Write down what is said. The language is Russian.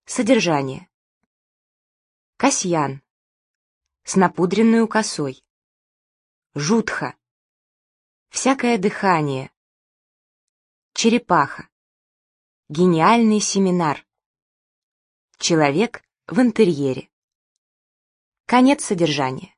Содержание. Касьян. С напудренную косой. Жутха. Всякое дыхание. Черепаха. Гениальный семинар. Человек в интерьере. Конец содержания.